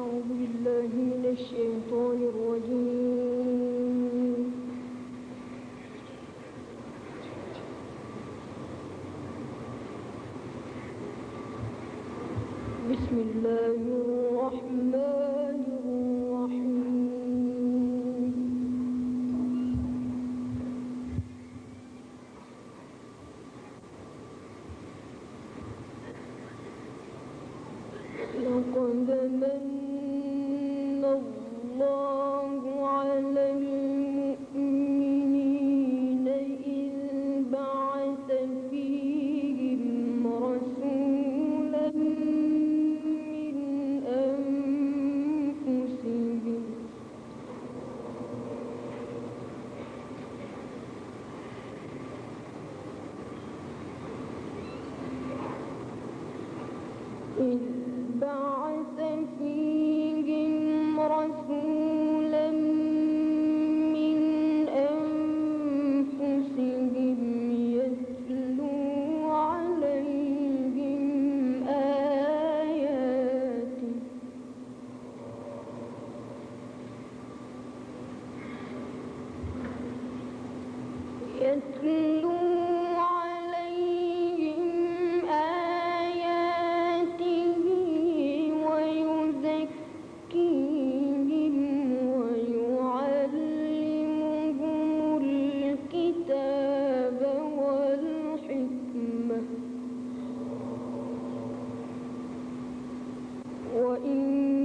أعوذ بالله من الشيطان الرجيم. بسم الله الرحمن الرحيم. لقد من الله على المؤمنين إذ بعث فيهم رسولا من أنفسهم يتلو عليهم آياته ويزكيهم ويعلمهم الكتاب والحكمة وإن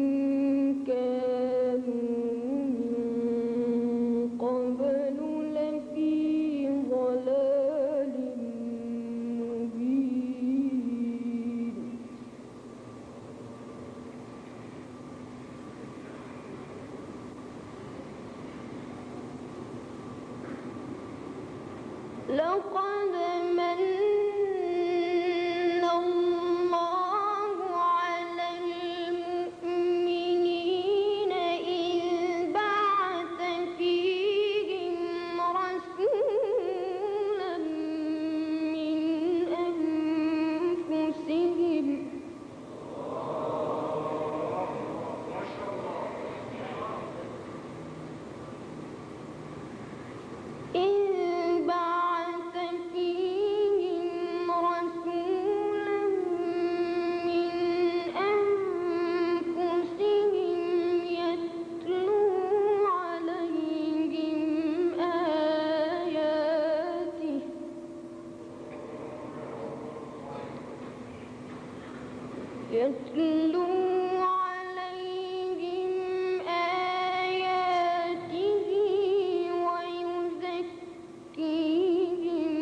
كانوا من قبل لفي ضلال مبين. لقد من الله على المؤمنين إذ بعث فيهم رسولا من أنفسهم يتلو عليهم آياته ويزكيهم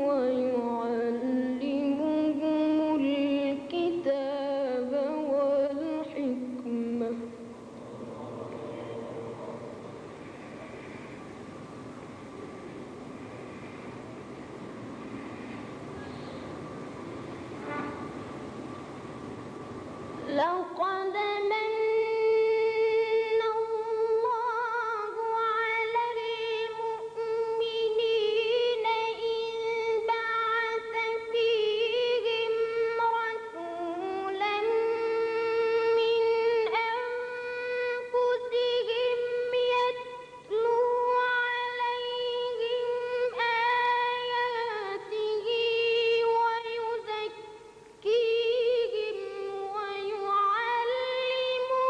ويعلمهم الكتاب والحكمة لقد من الله على المؤمنين إذ بعث فيهم رسولا من أنفسهم يتلو عليهم آياته ويزكيهم ويعلمهم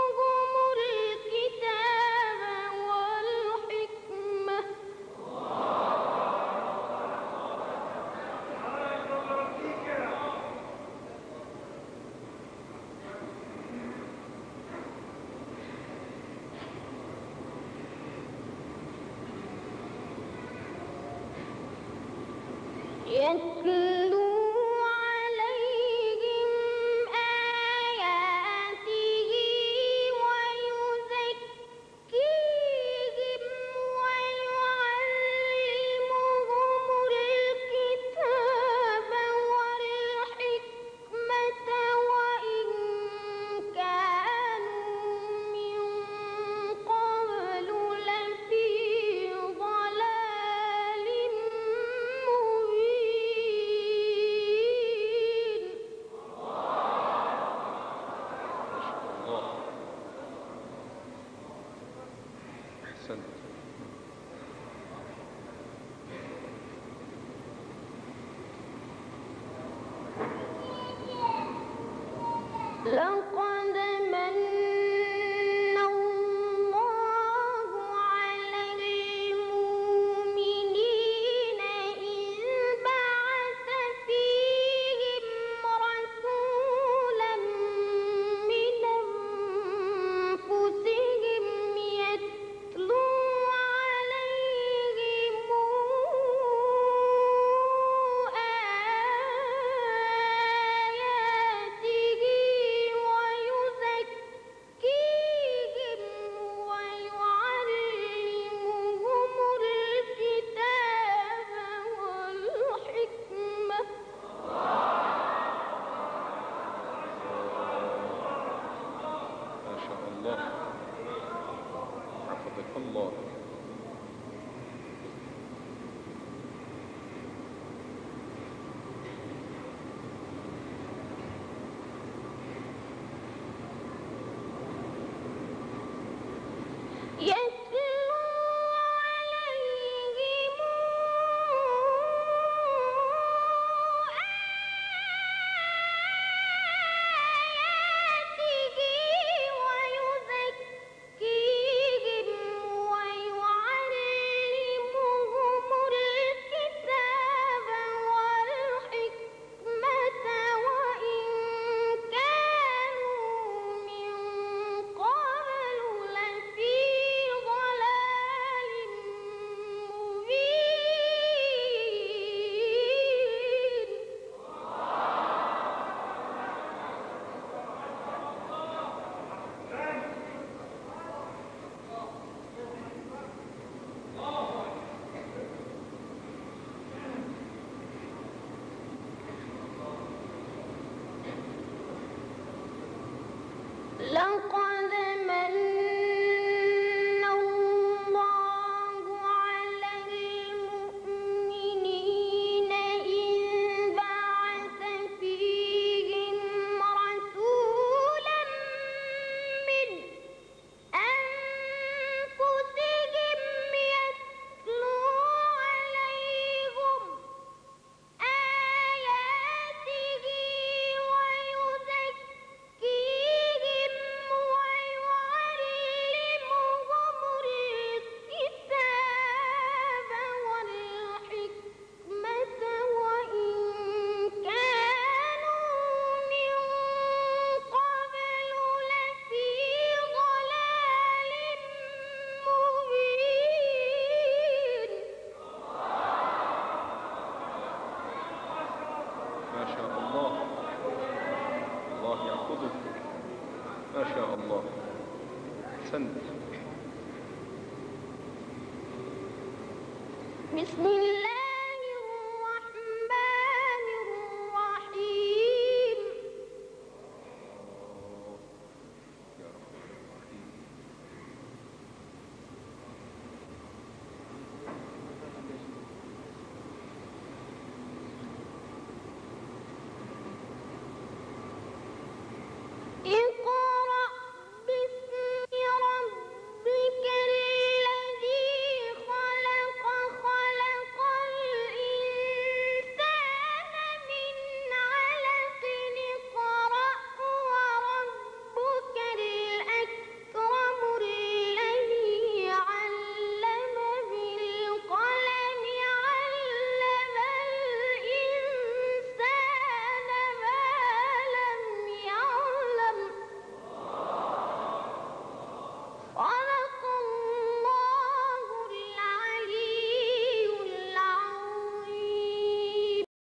أحسنت. لقد من الله على المؤمنين إذ بعث فيهم رسولا من أنفسهم يتلو عليهم آياته ويزكيهم ويعلمهم الكتاب والحكمة ما شاء الله، حفظك الله. يتلو عليهم آياته ويزكيهم ويعلمهم الكتاب والحكمة وإن كانوا من قبل لفي ضلال مبين لقد من الله على المؤمنين إذ بعث فيهم رسولا من أنفسهم يتلو عليهم آياته ويزكيهم ويعلمهم الكتاب والحكمة وإن كانوا من قبل لفي ضلال مبين ما شاء الله، الله يحفظك. ما شاء الله، أحسنت. بسم الله